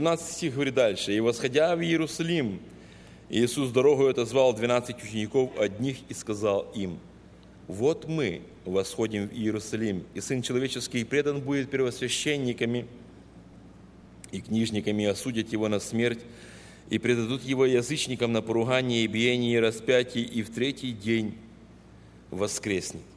17 стих говорит дальше. «И восходя в Иерусалим, Иисус дорогою отозвал 12 учеников одних и сказал им: вот мы восходим в Иерусалим, и Сын Человеческий предан будет первосвященниками и книжниками, и осудят Его на смерть, и предадут Его язычникам на поругание, и биение, и распятие, и в третий день воскреснет».